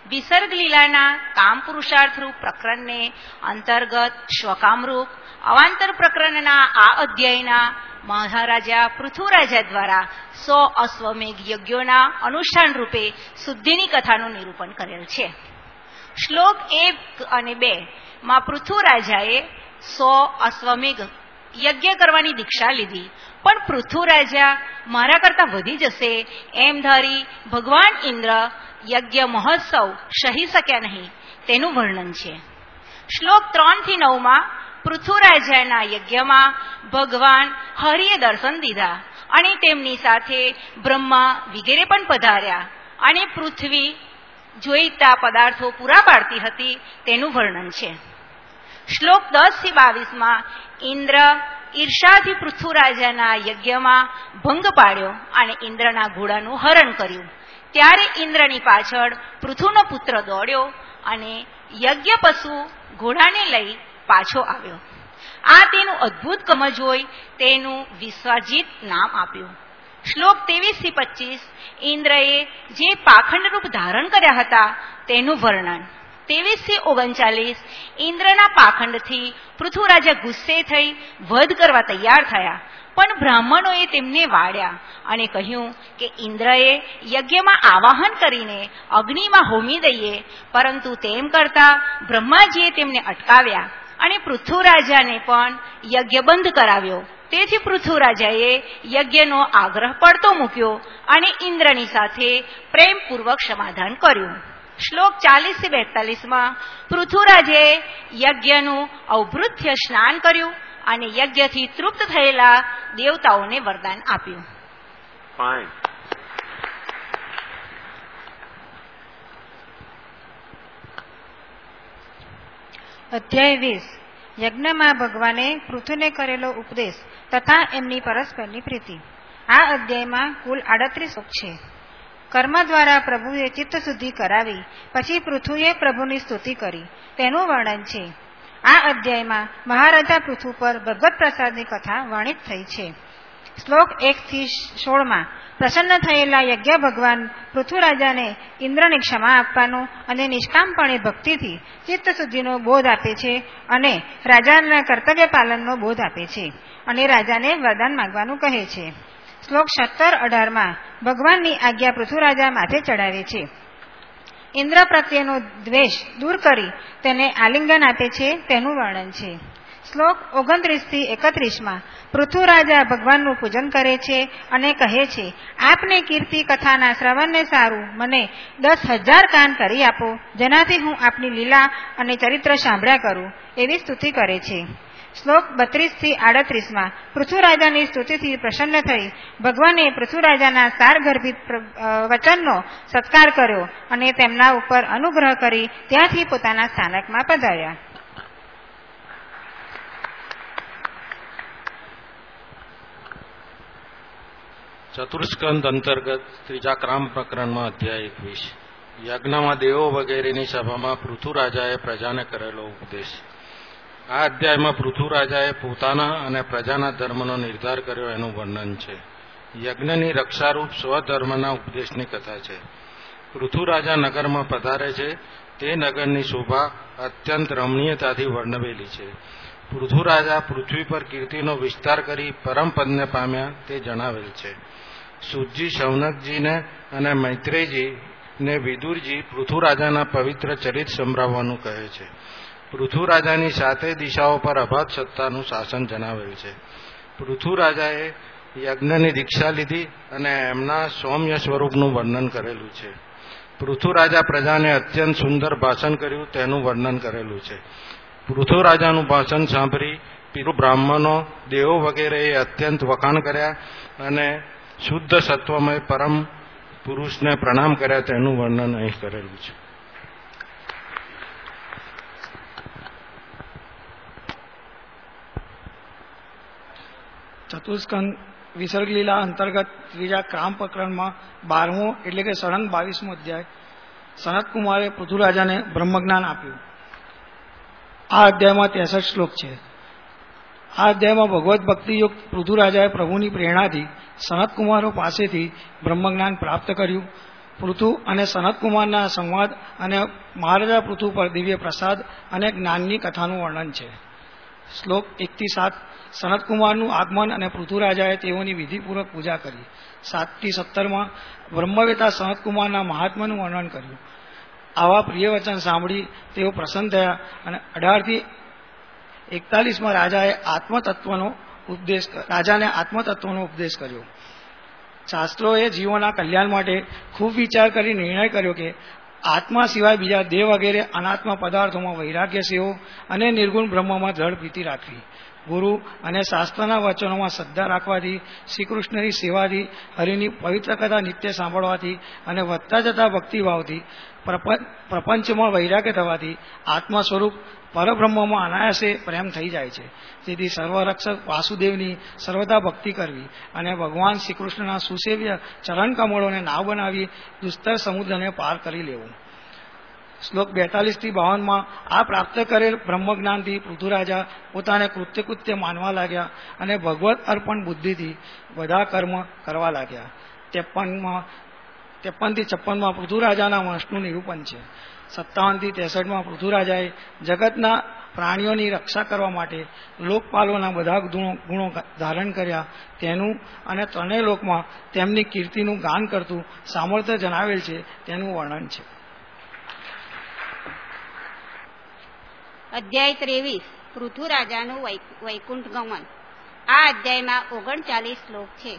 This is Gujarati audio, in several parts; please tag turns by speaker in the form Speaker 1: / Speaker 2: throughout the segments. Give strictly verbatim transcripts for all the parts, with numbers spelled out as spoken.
Speaker 1: વિસર્ગ લીલાના કામ પુરુષાર્થરૂપ પ્રકરણને અંતર્ગત શ્વકામરૂપ અવાંતર પ્રકરણના આ અધ્યાયના મહારાજા પૃથુરાજા દ્વારા સો અશ્વમેઘ યજ્ઞોના અનુષ્ઠાન રૂપે શુદ્ધિની કથાનું નિરૂપણ કરેલ છે. શ્લોક એક અને બે માં પૃથુરાજાએ સો અશ્વમેઘ યજ્ઞ કરવાની દીક્ષા લીધી, પણ પૃથુરાજા મારા કરતા વધી જશે એમ ધારી ભગવાન ઇન્દ્ર યજ્ઞ મહોત્સવ સહી શક્યા નહીં તેનું વર્ણન છે. શ્લોક ત્રણ થી નવ માં પૃથુરાજાના યજ્ઞમાં ભગવાન હરિએ દર્શન દીધા અને તેમની સાથે બ્રહ્મા વગેરે પણ પધાર્યા અને પૃથ્વી જોઈતા પદાર્થો પૂરા પાડતી હતી તેનું વર્ણન છે. શ્લોક દસ થી બાવીસ માં ઇન્દ્ર ઈર્ષાથી પૃથુરાજાના યજ્ઞમાં ભંગ પાડ્યો અને ઇન્દ્રના ઘોડાનું હરણ કર્યું. ત્યારે ઇન્દ્રની પાછળ પૃથુનો પુત્ર દોડ્યો અને યજ્ઞ પશુ ઘોડાને લઈ પાછો આવ્યો. આ તેનું અદ્ભુત કામ જોઈ તેનું વિશ્વાજીત નામ આપ્યું. શ્લોક ત્રેવીસ થી પચીસ ઇન્દ્રએ જે પાખંડ રૂપ ધારણ કર્યા હતા તેનું વર્ણન. ત્રેવીસ થી ઓગણચાલીસ ઇન્દ્રના પાખંડથી પૃથુરાજા ગુસ્સે થઈ વધ કરવા તૈયાર થયા, પણ બ્રાહ્મણોએ તેમને વાળ્યા અને કહ્યું કે ઇન્દ્રએ યજ્ઞમાં આવાહન કરીને અગ્નિમાં હોમી દઈએ, પરંતુ તેમ કરતા બ્રહ્માજીએ તેમને અટકાવ્યા અને પૃથુરાજાને પણ યજ્ઞ બંધ કરાવ્યો. તેથી પૃથુરાજાએ યજ્ઞનો આગ્રહ પડતો મૂક્યો અને ઇન્દ્રની સાથે પ્રેમપૂર્વક સમાધાન કર્યું. શ્લોક ચાલીસ થી બેતાલીસ માં પૃથુરાજાએ યજ્ઞનું ઔભૃત્ય સ્નાન કર્યું અને યજ્ઞથી તૃપ્ત થયેલા દેવતાઓને વરદાન આપ્યું.
Speaker 2: Fine.
Speaker 3: અધ્યાય વીસ. યજ્ઞમાં ભગવાને પૃથુને કરેલો ઉપદેશ તથા એમની પરસ્પરની પ્રીતિ. આ અધ્યાયમાં કુલ આડત્રીસ શ્લોક છે. કર્મ દ્વારા પ્રભુએ ચિત્ત શુદ્ધિ કરાવી પછી પૃથુએ પ્રભુની સ્તુતિ કરી તેનું વર્ણન છે. આ અધ્યાયમાં મહારાજા પૃથુ પર ભગવત પ્રસાદની કથા વર્ણિત થઈ છે. શ્લોક એક થી સોળ માં પ્રસન્ન થયેલા યજ્ઞ ભગવાન પૃથુરાજાને ઇન્દ્રને ક્ષમા આપવાનો અને નિષ્કામપણે ભક્તિથી ચિત્ત શુદ્ધિનો બોધ આપે છે અને રાજાના કર્તવ્ય પાલનનો બોધ આપે છે અને રાજાને વરદાન માંગવાનું કહે છે. શ્લોક સત્તર અઢાર માં ભગવાનની આજ્ઞા પૃથુરાજા માથે ચડાવે છે. ઇન્દ્ર પ્રત્યેનો દ્વેષ દૂર કરી તેને આલિંગન આપે છે તેનું વર્ણન છે. શ્લોક ઓગણત્રીસ થી એકત્રીસ માં પૃથુરાજા ભગવાનનું પૂજન કરે છે અને કહે છે, આપને કીર્તિ કથાના શ્રવણને સારું મને દસ હજાર કાન કરી આપો, જેનાથી હું આપની લીલા અને ચરિત્ર સાંભળ્યા કરું એવી સ્તુતિ કરે છે. શ્લોક બત્રીસ થી આડત્રીસ માં પૃથુરાજાની સ્તુતિથી પ્રસન્ન થઈ ભગવાને પૃથુરાજાના સારગર્ભિત વચનનો સત્કાર કર્યો અને તેમના ઉપર અનુગ્રહ કરી ત્યાંથી પોતાના સ્થાનકમાં પધાર્યા.
Speaker 4: ચતુર્સ્કંદ અંતર્ગત ત્રીજા ક્રામ પ્રકરણમાં અધ્યાય એકવીસ. યજ્ઞમાં દેવો વગેરેની સભામાં પૃથુરાજાએ પ્રજાને કરેલો ઉપદેશ. આ અધ્યાયમાં પૃથુરાજાએ પોતાના અને પ્રજાના ધર્મનો નિર્ધાર કર્યો એનું વર્ણન છે. યજ્ઞની રક્ષારૂપ સ્વધર્મના ઉપદેશની કથા છે. પૃથુરાજા નગરમાં પધારે છે તે નગરની શોભા અત્યંત રમણીયતાથી વર્ણવેલી છે. પૃથુરાજા પૃથ્વી પર કીર્તિનો વિસ્તાર કરી પરમપદને પામ્યા તે જણાવેલ છે. સુજી શૌનકજીને અને મૈત્રેયજીને વિદુરજી પૃથુરાજાના પવિત્ર ચરિત્ર સંભળાવવાનું કહે છે. પૃથુરાજાની સાતે દિશાઓ પર અબાધ સત્તાનું શાસન જણાવેલ છે. પૃથુરાજાએ યજ્ઞની દીક્ષા લીધી અને એમના સૌમ્ય સ્વરૂપનું વર્ણન કરેલું છે. પૃથુરાજા પ્રજાને અત્યંત સુંદર ભાષણ કર્યું તેનું વર્ણન કરેલું છે. પૃથુરાજાનું ભાષણ સાંભળી પિતૃ બ્રાહ્મણો દેવો વગેરેએ અત્યંત વખાણ કર્યા અને શુદ્ધ સત્વમય પરમ પુરુષને પ્રણામ કર્યા તેનું વર્ણન અહીં કરેલું છે.
Speaker 5: ચતુસ્કંદ વિસર્ગ લીલા અંતર્ગત ત્રીજા ક્રામ પ્રકરણમાં બારમો એટલે કે સળંગ બાવીસમો અધ્યાય. સનતકુમારે પૃથુરાજાને બ્રહ્મજ્ઞાન આપ્યું. આ અધ્યાયમાં ત્રેસઠ શ્લોક છે. આ અધ્યાયમાં ભગવત ભક્તિયુક્ત પૃથુરાજાએ પ્રભુની પ્રેરણાથી સનતકુમારો પાસેથી બ્રહ્મજ્ઞાન પ્રાપ્ત કર્યું. પૃથુ અને સનતકુમારના સંવાદ અને મહારાજા પૃથુ પર દિવ્ય પ્રસાદ અને જ્ઞાનની કથાનું વર્ણન છે. શ્લોક એકથી સાત સનતકુમારનું આગમન અને પૃથુ રાજાએ તેઓની વિધિપૂર્વક પૂજા કરી. સાતથી સત્તરમાં બ્રહ્મવેતા સનતકુમારના મહાત્માનું વર્ણન કર્યું. આવા પ્રિય વચન સાંભળી તેઓ પ્રસન્ન થયા અને અઢારથી એકતાલીસમાં રાજાએ આત્મતત્વનો ઉપદેશ રાજાને આત્મતત્વનો ઉપદેશ કર્યો. શાસ્ત્રોએ જીવોના કલ્યાણ માટે ખૂબ વિચાર કરી નિર્ણય કર્યો કે આત્મા સિવાય બીજા દેહ વગેરે અનાત્મા પદાર્થોમાં વૈરાગ્ય સેવો અને નિર્ગુણ બ્રહ્મમાં દ્રઢ પ્રીતિ રાખવી. ગુરુ અને શાસ્ત્રના વચનોમાં શ્રદ્ધા રાખવાથી, શ્રીકૃષ્ણની સેવાથી, હરિની પવિત્ર કથા નિત્ય સાંભળવાથી અને વધતા જતા ભક્તિભાવથી, પ્રપંચમાં વૈરાગ્ય થવાથી આત્મા સ્વરૂપ પરબ્રહ્મમાં અનાયાસે પ્રેમ થઈ જાય છે. તેથી સર્વરક્ષક વાસુદેવની સર્વદા ભક્તિ કરવી અને ભગવાન શ્રીકૃષ્ણના સુસેવ્ય ચરણ કમળોને નાવ બનાવી દુસ્તર સમુદ્રને પાર કરી લેવું. શ્લોક બેતાલીસ થી બાવનમાં આ પ્રાપ્ત કરેલ બ્રહ્મજ્ઞાનથી પૃથુરાજા પોતાને કૃત્યકૃત્ય માનવા લાગ્યા અને ભગવત અર્પણ બુદ્ધિથી બધા કર્મ કરવા લાગ્યા. ત્રેપનમાં ત્રેપનથી છપ્પનમાં પૃથુરાજાના વંશનું નિરૂપણ છે. સત્તાવનથી ત્રેસઠમાં પૃથુરાજાએ જગતના પ્રાણીઓની રક્ષા કરવા માટે લોકપાલોના બધા ગુણો ધારણ કર્યા તેનું અને ત્રણેય લોકમાં તેમની કીર્તિનું ગાન કરતું સામર્થ્ય જણાવેલ છે તેનું વર્ણન છે.
Speaker 2: અધ્યાય ત્રેવીસ પૃથુ રાજાનું વૈકુંઠ ગમન. આ અધ્યાયમાં ઓગણચાલીસ શ્લોક છે.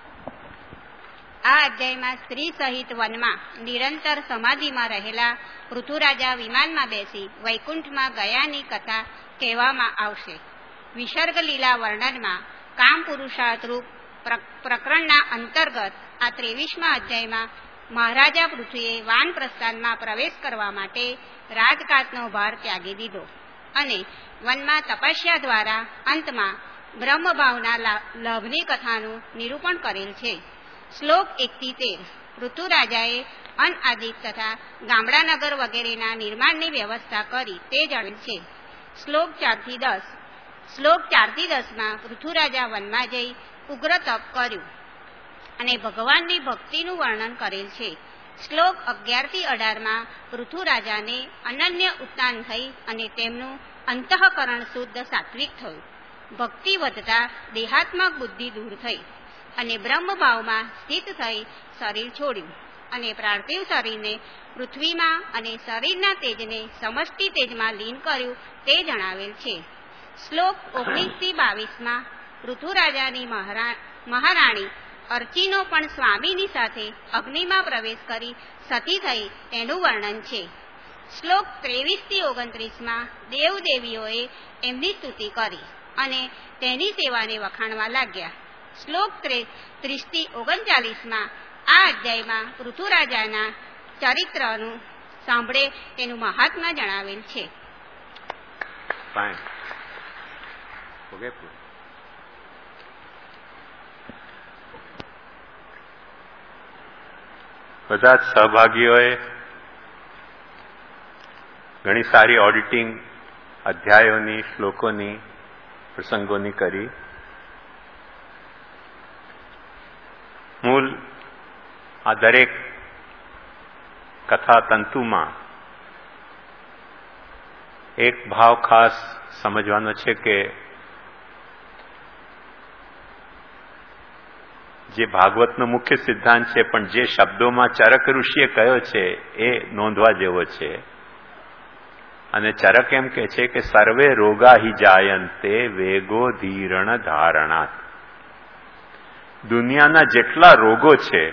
Speaker 2: આ અધ્યાયમાં સ્ત્રી સહિત વનમાં નિરંતર સમાધિમાં રહેલા પૃથુરાજા વિમાનમાં બેસી વૈકુંઠમાં ગયાની કથા કહેવામાં આવશે. વિસર્ગ લીલા વર્ણનમાં કામ પુરુષાર્થરૂપ પ્રકરણના અંતર્ગત આ ત્રેવીસમા અધ્યાયમાં મહારાજા પૃથ્વીએ વાન પ્રસ્થાનમાં પ્રવેશ કરવા માટે રાજકાજનો ભાર ત્યાગી દીધો અને વનમાં તપસ્યા દ્વારા અંતમાં બ્રહ્મભાવના લાભની કથાનું નિરૂપણ કરેલ છે. શ્લોક એકથી તેર પૃથુરાજાએ અનઆદિક તથા ગામડાનગર વગેરેના નિર્માણની વ્યવસ્થા કરી તે જણાવેલ છે. શ્લોક ચારથી દસ શ્લોક ચારથી દસમાં પૃથુરાજા વનમાં જઈ ઉગ્ર તપ કર્યું અને ભગવાનની ભક્તિનું વર્ણન કરેલ છે. શ્લોક અગિયારથી અઢારમાં પૃથુરાજાને અનન્ય ઉત્થાન થઈ અને તેમનું અંતઃકરણ શુદ્ધ સાત્વિક થયું. ભક્તિ વધતા દેહાત્મક બુદ્ધિ દૂર થઈ અને બ્રહ્મભાવમાં સ્થિત થઈ શરીર છોડ્યું અને પાર્થિવ શરીરને પૃથ્વીમાં અને શરીરના તેજને સમષ્ટિ તેજમાં લીન કર્યું તે જણાવેલ છે. શ્લોક ઓગણીસથી બાવીસમાં પૃથુરાજાની મહારાણી અર્ચીનો પણ સ્વામીની સાથે અગ્નિમાં પ્રવેશ કરી સતી થઈ તેનું વર્ણન છે. શ્લોક ત્રેવીસથી ઓગણત્રીસમાં દેવદેવીઓએ એમની સ્તુતિ કરી અને તેની સેવાને વખાણવા લાગ્યા. શ્લોક ત્રીસથી ઓગણચાલીસમાં આ અધ્યાયમાં પૃથુરાજાના ચરિત્રનું સાંભળે તેનું મહાત્મા જણાવેલ છે.
Speaker 6: બધા જ સહભાગીઓએ ઘણી સારી ઓડિટિંગ અધ્યાયોની, શ્લોકોની, પ્રસંગોની કરી. મૂળ આ દરેક કથા તંતુમાં એક ભાવ ખાસ સમજવાનો છે કે જે ભાગવતનો મુખ્ય સિદ્ધાંત છે પણ જે શબ્દોમાં ચરક ઋષિએ કહ્યો છે એ નોંધવા જેવો છે. અને ચરક એમ કે છે કે સર્વે રોગા હિ જાયંતે વેગો ધીરણ ધારણાત. દુનિયાના જેટલા રોગો છે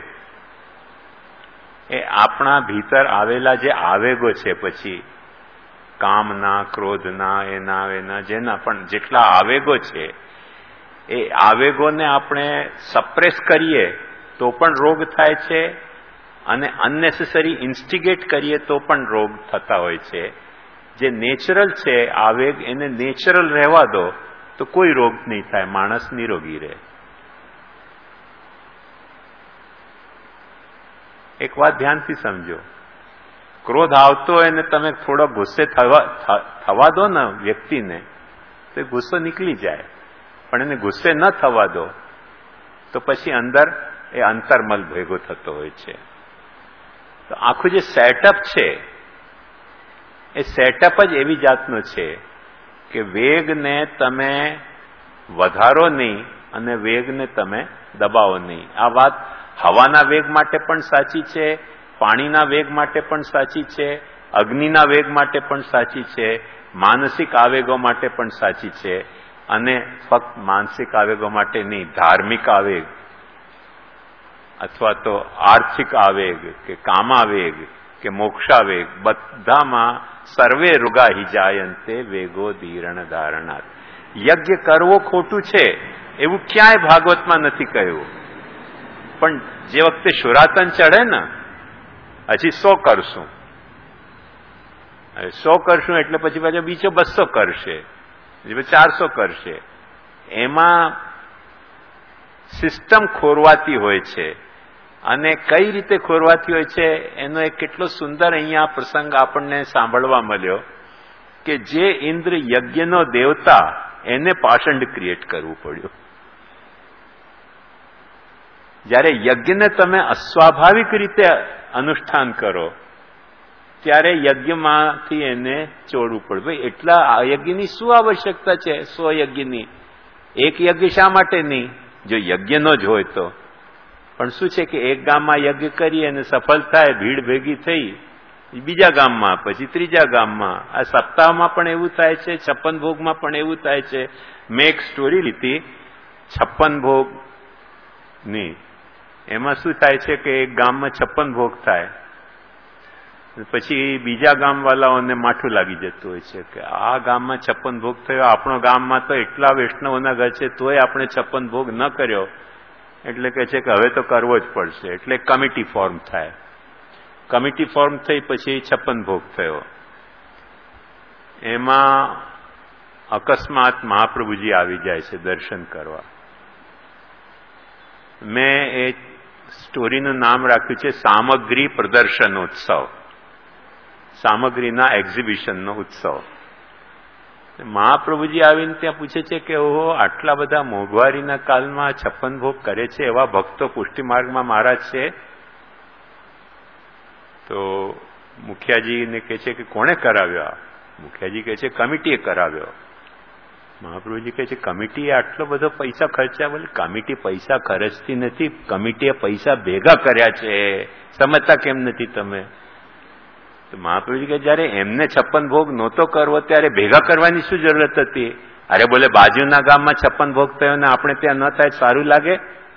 Speaker 6: એ આપણા ભીતર આવેલા જે આવેગો છે, પછી કામના, ક્રોધના, એના એના જેના પણ જેટલા આવેગો છે એ આવેગોને આપણે સપ્રેસ કરીએ તો પણ રોગ થાય છે અને અનનેસેસરી ઇન્સ્ટિગેટ કરીએ તો પણ રોગ થતા હોય છે. જે નેચરલ છે આવેગ એને નેચરલ રહેવા દો તો કોઈ રોગ નહીં થાય, માણસ નિરોગી રહે. એક વાત ધ્યાનથી સમજો, ક્રોધ આવતો હોય ને તમે થોડો ગુસ્સે થવા થવા દો ને વ્યક્તિને તો ગુસ્સો નીકળી જાય, પણ એને ગુસ્સે ન થવા દો તો પછી અંદર એ અંતર્મલ ભેગો થતો હોય છે. તો આખું જે સેટઅપ છે એ સેટઅપ જ એવી જાતનો છે કે વેગને તમે વધારો નહીં અને વેગને તમે દબાવો નહીં. આ વાત હવાના વેગ માટે પણ સાચી છે, પાણીના વેગ માટે પણ સાચી છે, અગ્નિના વેગ માટે પણ સાચી છે, માનસિક આવેગો માટે પણ સાચી છે. અને ફક્ત માનસિક આવેગો માટે નહીં, ધાર્મિક આવેગ અથવા તો આર્થિક આવેગ કે કામાવેગ કે મોક્ષાવેગ બધામાં સર્વે રૂગાહી જાયંતે વેગો ધીરણ ધારણાર. યજ્ઞ કરવો ખોટું છે એવું ક્યાંય ભાગવતમાં નથી કહ્યું. પણ જે વખતે શુરાતન ચડે ને હજી સો કરશું, સો કરશું એટલે પછી પાછો બીજો બસો કરશે, ચારસો કરશે. એમાં સિસ્ટમ ખોરવાતી હોય છે. અને કઈ રીતે ખોરવાતી હોય છે એનો એક કેટલો સુંદર અહીંયા પ્રસંગ આપણને સાંભળવા મળ્યો કે જે ઇન્દ્ર યજ્ઞનો દેવતા એને પાષંડ ક્રિએટ કરવું પડ્યું. જ્યારે યજ્ઞને તમે અસ્વાભાવિક રીતે અનુષ્ઠાન કરો ત્યારે યજ્ઞમાંથી એને ચોડવું પડે. ભાઈ એટલા આ યજ્ઞની શું આવશ્યકતા છે? સો યજ્ઞની એક યજ્ઞ શા માટે નહીં? જો યજ્ઞનો જ હોય તો. પણ શું છે કે એક ગામમાં યજ્ઞ કરી અને સફળ થાય, ભીડ ભેગી થઈ બીજા ગામમાં, પછી ત્રીજા ગામમાં. આ સપ્તાહમાં પણ એવું થાય છે, છપ્પન ભોગમાં પણ એવું થાય છે. મેં એક સ્ટોરી લીધી છપ્પન ભોગ ની. એમાં શું થાય છે કે એક ગામમાં છપ્પન ભોગ થાય, પછી બીજા ગામવાળાઓને માઠું લાગી જતું હોય છે કે આ ગામમાં છપ્પન ભોગ થયો, આપણો ગામમાં તો એટલા વૈષ્ણવોના ઘર છે તોય આપણે છપ્પન ભોગ ન કર્યો. એટલે કે છે કે હવે તો કરવો જ પડશે. એટલે કમિટી ફોર્મ થાય. કમિટી ફોર્મ થઈ પછી છપ્પન ભોગ થયો. એમાં અકસ્માત મહાપ્રભુજી આવી જાય છે દર્શન કરવા. મેં એ સ્ટોરીનું નામ રાખ્યું છે સામગ્રી પ્રદર્શનોત્સવ, સામગ્રીના એક્ઝિબિશનનો ઉત્સવ. મહાપ્રભુજી આવીને ત્યાં પૂછે છે કે ઓહો, આટલા બધા મોંઘવારીના કાલમાં છપ્પન ભોગ કરે છે એવા ભક્તો પુષ્ટિ માર્ગમાં મહારાજ છે? તો મુખિયાજીને કહે છે કે કોણે કરાવ્યો? મુખિયાજી કહે છે કમિટીએ કરાવ્યો. મહાપ્રભુજી કહે છે કમિટીએ આટલો બધો પૈસા ખર્ચ્યા? બોલે કમિટી પૈસા ખર્ચતી નથી, કમિટીએ પૈસા ભેગા કર્યા છે. સમજતા કેમ નથી તમે? તો મહાપ્રભુજી કહે જયારે એમને છપ્પન ભોગ નહોતો કરવો ત્યારે ભેગા કરવાની શું જરૂરત હતી? અરે બોલે બાજુના ગામમાં છપ્પન ભોગ થયો ને આપણે ત્યાં ન થાય સારું લાગે?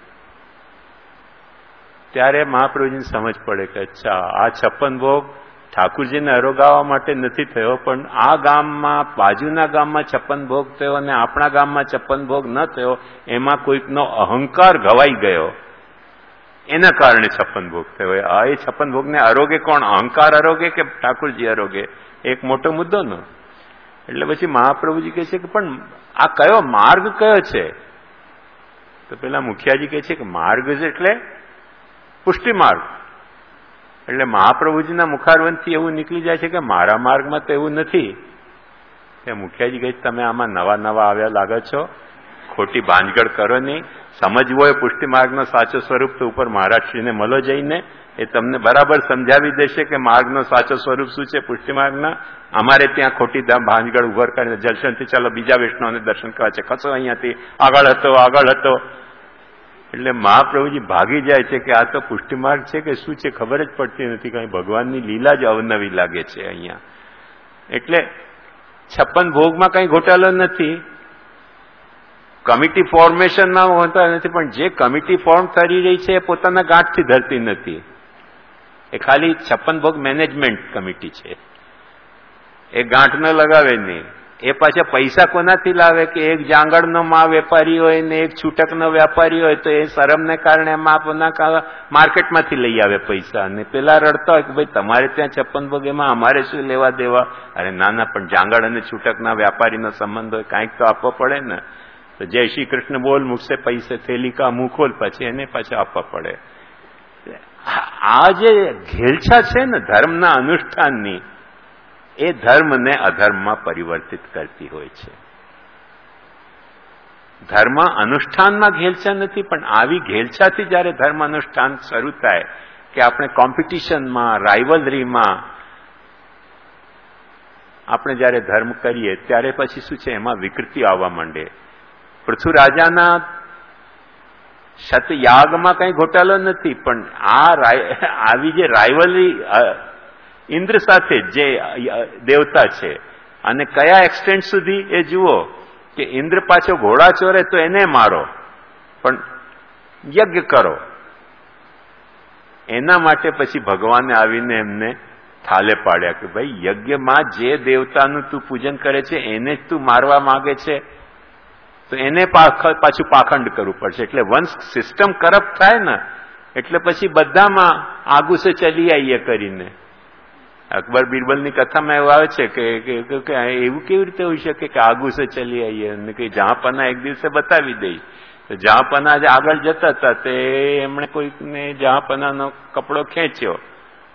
Speaker 6: ત્યારે મહાપ્રભુજીને સમજ પડે કે અચ્છા, આ છપ્પન ભોગ ઠાકુરજીને અરોગાવવા માટે નથી થયો, પણ આ ગામમાં બાજુના ગામમાં છપ્પન ભોગ થયો અને આપણા ગામમાં છપ્પન ભોગ ન થયો, એમાં કોઈકનો અહંકાર ઘવાઈ ગયો, એના કારણે છપ્પન ભોગ થયો. આ એ છપ્પન ભોગને આરોગે કોણ? અહંકાર આરોગે કે ઠાકુરજી આરોગે? એક મોટો મુદ્દો નો. એટલે પછી મહાપ્રભુજી કહે છે કે પણ આ કયો માર્ગ કયો છે? તો પેલા મુખિયાજી કહે છે કે માર્ગ એટલે પુષ્ટિ માર્ગ. એટલે મહાપ્રભુજીના મુખારવંતથી એવું નીકળી જાય છે કે મારા માર્ગમાં તો એવું નથી. તે મુખિયાજી કહે છે તમે આમાં નવા નવા આવ્યા લાગો છો, ખોટી ભાંજગડ કરો નહીં. સમજવું હોય પુષ્ટિ માર્ગનો સાચો સ્વરૂપ તો ઉપર મહારાજશ્રીને મળો જઈને, એ તમને બરાબર સમજાવી દેશે કે માર્ગનો સાચો સ્વરૂપ શું છે પુષ્ટિ માર્ગના. અમારે ત્યાં ખોટી ભાંજગડ ઉભર કરીને જલશનથી ચાલો બીજા વૈષ્ણવને દર્શન કરવા છે, ખસો અહીંયાથી, આગળ હતો આગળ હતો. એટલે મહાપ્રભુજી ભાગી જાય છે કે આ તો પુષ્ટિ માર્ગ છે કે શું છે ખબર જ પડતી નથી. કઈ ભગવાનની લીલા જ અવનવી લાગે છે અહીંયા. એટલે છપ્પન ભોગમાં કઈ ઘોટાળો નથી, કમિટી ફોર્મેશનમાં હોતા નથી, પણ જે કમિટી ફોર્મ કરી રહી છે એ પોતાના ગાંઠથી ધરતી નથી. એ ખાલી છપ્પન ભોગ મેનેજમેન્ટ કમિટી છે, એ ગાંઠ ન લગાવે નહીં. એ પાછા પૈસા કોનાથી લાવે કે એક જાંગડનો માં વેપારી હોય ને એક છૂટકનો વ્યાપારી હોય તો એ શરમને કારણે માપના માર્કેટમાંથી લઈ આવે પૈસા. અને પેલા રડતા હોય કે ભાઈ તમારે ત્યાં છપ્પન ભોગ, એમાં અમારે શું લેવા દેવા? અરે ના ના, પણ જાંગડ અને છૂટકના વ્યાપારીનો સંબંધ હોય, કાંઈક તો આપવો પડે ને. તો જય શ્રી કૃષ્ણ બોલ, મુખસે પૈસે થેલી કા મુંહ ખોલ, પછી એને પાછા આપવા પડે. આ જે ઘેલછા છે ને ધર્મના અનુષ્ઠાનની, એ ધર્મને અધર્મમાં પરિવર્તિત કરતી હોય છે. ધર્મ અનુષ્ઠાનમાં ઘેલછા નથી, પણ આવી ઘેલછાથી જયારે ધર્મ અનુષ્ઠાન શરૂ થાય કે આપણે કોમ્પિટિશનમાં, રાઇવલરીમાં આપણે જયારે ધર્મ કરીએ ત્યારે પછી શું છે, એમાં વિકૃતિ આવવા માંડે. પૃથ્વી રાજાના શતયાગમાં કઈ ઘોટાલો નથી, પણ આ આવી જે રાઇવલરી ઇન્દ્ર સાથે જે દેવતા છે, અને કયા એક્સટેન્ટ સુધી એ જુઓ કે ઇન્દ્ર પાછો ઘોડા ચોરે તો એને મારો, પણ યજ્ઞ કરો. એના માટે પછી ભગવાને આવીને એમને થાલે પાડ્યા કે ભાઈ યજ્ઞમાં જે દેવતાનું તું પૂજન કરે છે એને જ તું મારવા માંગે છે, તો એને પાછું પાખંડ કરવું પડશે. એટલે વંશ સિસ્ટમ કરપ્ટ થાય ને એટલે પછી બધામાં આગુસે ચલી આવીએ કરીને. અકબર બિરબલની કથામાં એવું આવે છે કે એવું કેવી રીતે હોઈ શકે કે આગુસે ચલી આવીએ, અને કે જહાંપના એક દિવસે બતાવી દઈ. જહાંપના આગળ જતા હતા તે એમણે કોઈકને જહાંપનાનો કપડો ખેંચ્યો